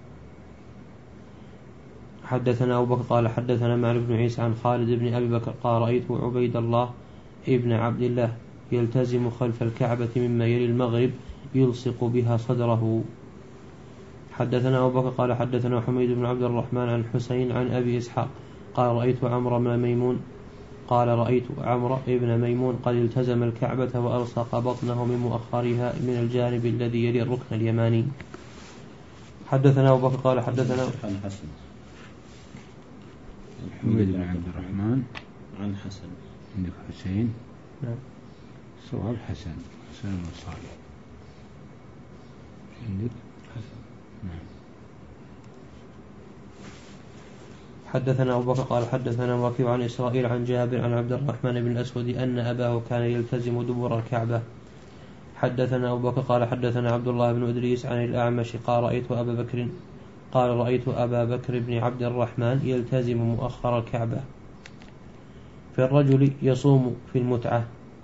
حدثنا أبو بكر قال حدثنا معن بن عيسى عن خالد بن أبي بكر قال رأيت عبيد الله ابن عبد الله يلتزم خلف الكعبة مما يلي المغرب يلصق بها صدره. حدثنا أبو بكر قال حدثنا حميد بن عبد الرحمن عن حسين عن أبي إسحاق قال رأيت عمرو بن ميمون قال رأيت عمرو بن ميمون قد التزم الكعبة وألصق بطنه من مؤخرها من الجانب الذي يلي الركن اليماني. حدثنا أبو بكر قال حدثنا عن حسن حميد بن عبد الرحمن عن حسن. عندك حسين؟ نعم. صواب حسن. حسن بن صالح. عندك حسن. نعم. حدثنا أبو بكر قال حدثنا وكيع عن إسرائيل عن جابر عن عبد الرحمن بن الأسود أن أباه كان يلتزم دبر الكعبة. حدثنا أبو بكر قال حدثنا عبد الله بن إدريس عن الأعمش قال رأيت أبا بكر قال رأيت أبا بكر بن عبد الرحمن يلتزم مؤخر الكعبة في الرجل يصوم في المتعة.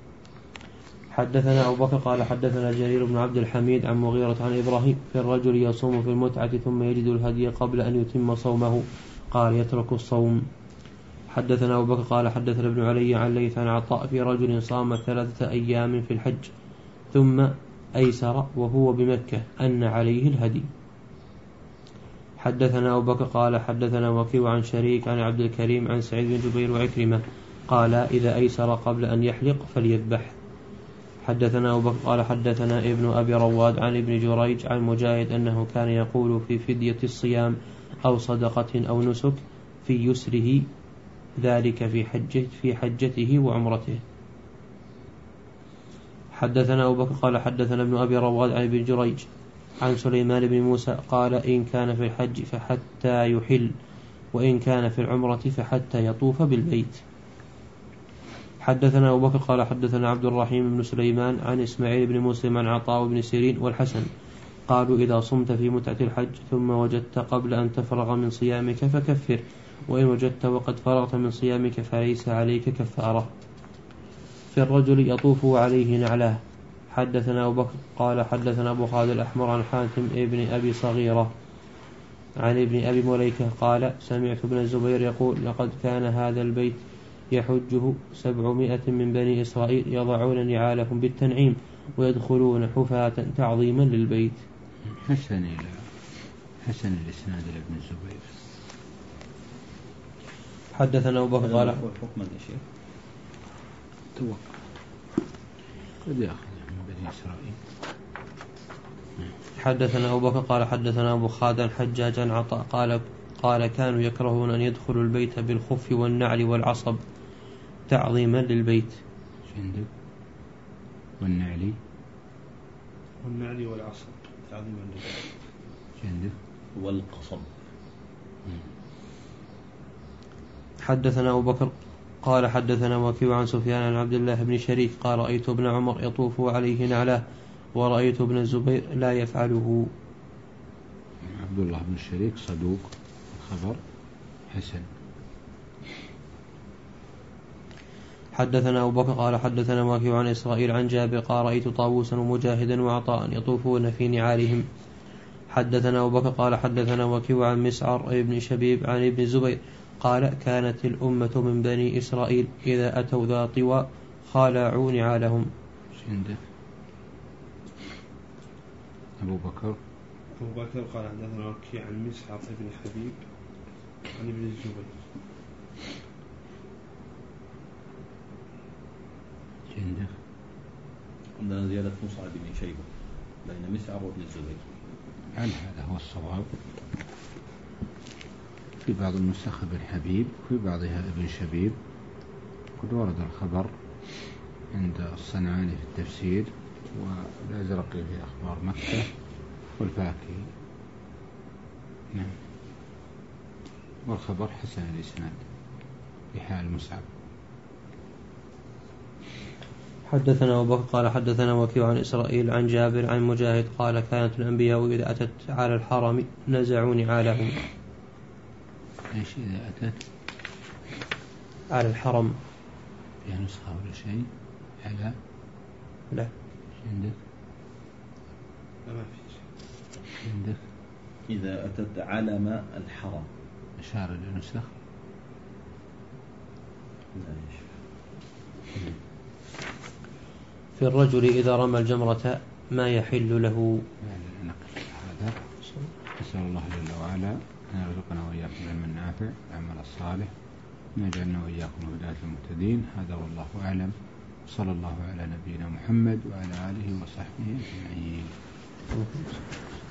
حدثنا أبو بكر قال حدثنا جرير بن عبد الحميد عن مغيرة عن إبراهيم في الرجل يصوم في المتعة ثم يجد الهدي قبل أن يتم صومه قال يترك الصوم. حدثنا أبو بكر قال حدثنا ابن علي عن ليث عن عطاء في رجل صام ثلاثة أيام في الحج ثم أيسر وهو بمكة أن عليه الهدي. حدثنا أبو بكر قال حدثنا وكيع عن شريك عن عبد الكريم عن سعيد بن جبير وعكرمة قال إذا أيسر قبل أن يحلق فليذبح. حدثنا أبو بكر قال حدثنا ابن أبي رواد عن ابن جريج عن مجاهد أنه كان يقول في فدية الصيام أو صدقة أو نسك في يسره ذلك في حجه في حجته وعمرته. حدثنا أبو بكر قال حدثنا ابن أبي رواد عن ابن جريج عن سليمان بن موسى قال إن كان في الحج فحتى يحل وإن كان في العمرة فحتى يطوف بالبيت. حدثنا أبو بكر قال حدثنا عبد الرحيم بن سليمان عن إسماعيل بن مسلم عن عطاء بن سيرين والحسن قالوا إذا صمت في متعة الحج ثم وجدت قبل أن تفرغ من صيامك فكفر وإن وجدت وقد فرغت من صيامك فليس عليك كفارة. في الرجل يطوف عليه نعلاه. حدثنا أبو بكر قال حدثنا أبو خالد الأحمر عن حاتم ابن أبي صغيرة عن ابن أبي مليكة قال سمعت ابن الزبير يقول لقد كان هذا البيت يحجه سبعمائة من بني إسرائيل يضعون نعالهم بالتنعيم ويدخلون حفاة تعظيما للبيت. حسن إلى حسن الإسناد لابن الزبير. حدثنا أبو بكر قال حكما يا شيخ توقع قد يأخذ من بني إسرائيل. حدثنا أبو بكر قال حدثنا أبو خالد الحجاج عن عطاء قال قال كانوا يكرهون أن يدخلوا البيت بالخف والنعل والعصب تعظيما للبيت. عندك والنعل والنعل والعصب تعظيما للبيت. عندك والقصب. حدثنا أبو بكر قال حدثنا وكيع عن سفيان عن عبد الله بن شريك قال رأيت ابن عمر يطوف عليه نعله ورأيت ابن الزبير لا يفعله. عبد الله بن شريك صدوق خبر حسن. حدثنا أبو بكر قال حدثنا وكيع عن إسرائيل عن جابر قال رأيت طاووسا ومجاهدا وعطاء يطوفون في نعالهم. حدثنا أبو بكر قال حدثنا وكيع عن مسعر ابن شبيب عن ابن الزبير قال كانت الأمة من بني إسرائيل إذا أتوا ذا طوى خالعوا نعالهم. عندك أبو بكر أبو بكر قال حدثنا وكيع عن مسعر ابن حبيب عن ابن الزبير. عندك عندنا زيادة مصعب بن شيبة بين مسعر وابن الزبير. هل هذا هو الصواب؟ في بعض النسخ ابن حبيب وفي بعضها ابن شبيب. قد ورد الخبر عند الصنعاني في التفسير والأزرقي في أخبار مكة والفاكهي. نعم. والخبر حسن الإسناد في حال مصعب. حدثنا أبو بكر قال حدثنا وكيع عن إسرائيل عن جابر عن مجاهد قال كانت الأنبياء إذا أتت على الحرم نزعوا نعالهم. ايش إذا أتت على الحرم. فيها نسخة ولا شيء؟ على لا عندك؟ لا ما في شيء عندك؟ إذا أتت علم الحرم أشار إلى نسخ؟ لا يشوف. في الرجل إذا رمى الجمرة ما يحل له. يعني نقف هذا. نسأل الله جل وعلا أن يرزقنا وإياكم العلم النافع والعمل الصالح وأن يجعلنا وإياكم هداة المهتدين. هذا والله أعلم. صلى الله على نبينا محمد وعلى آله وصحبه أجمعين.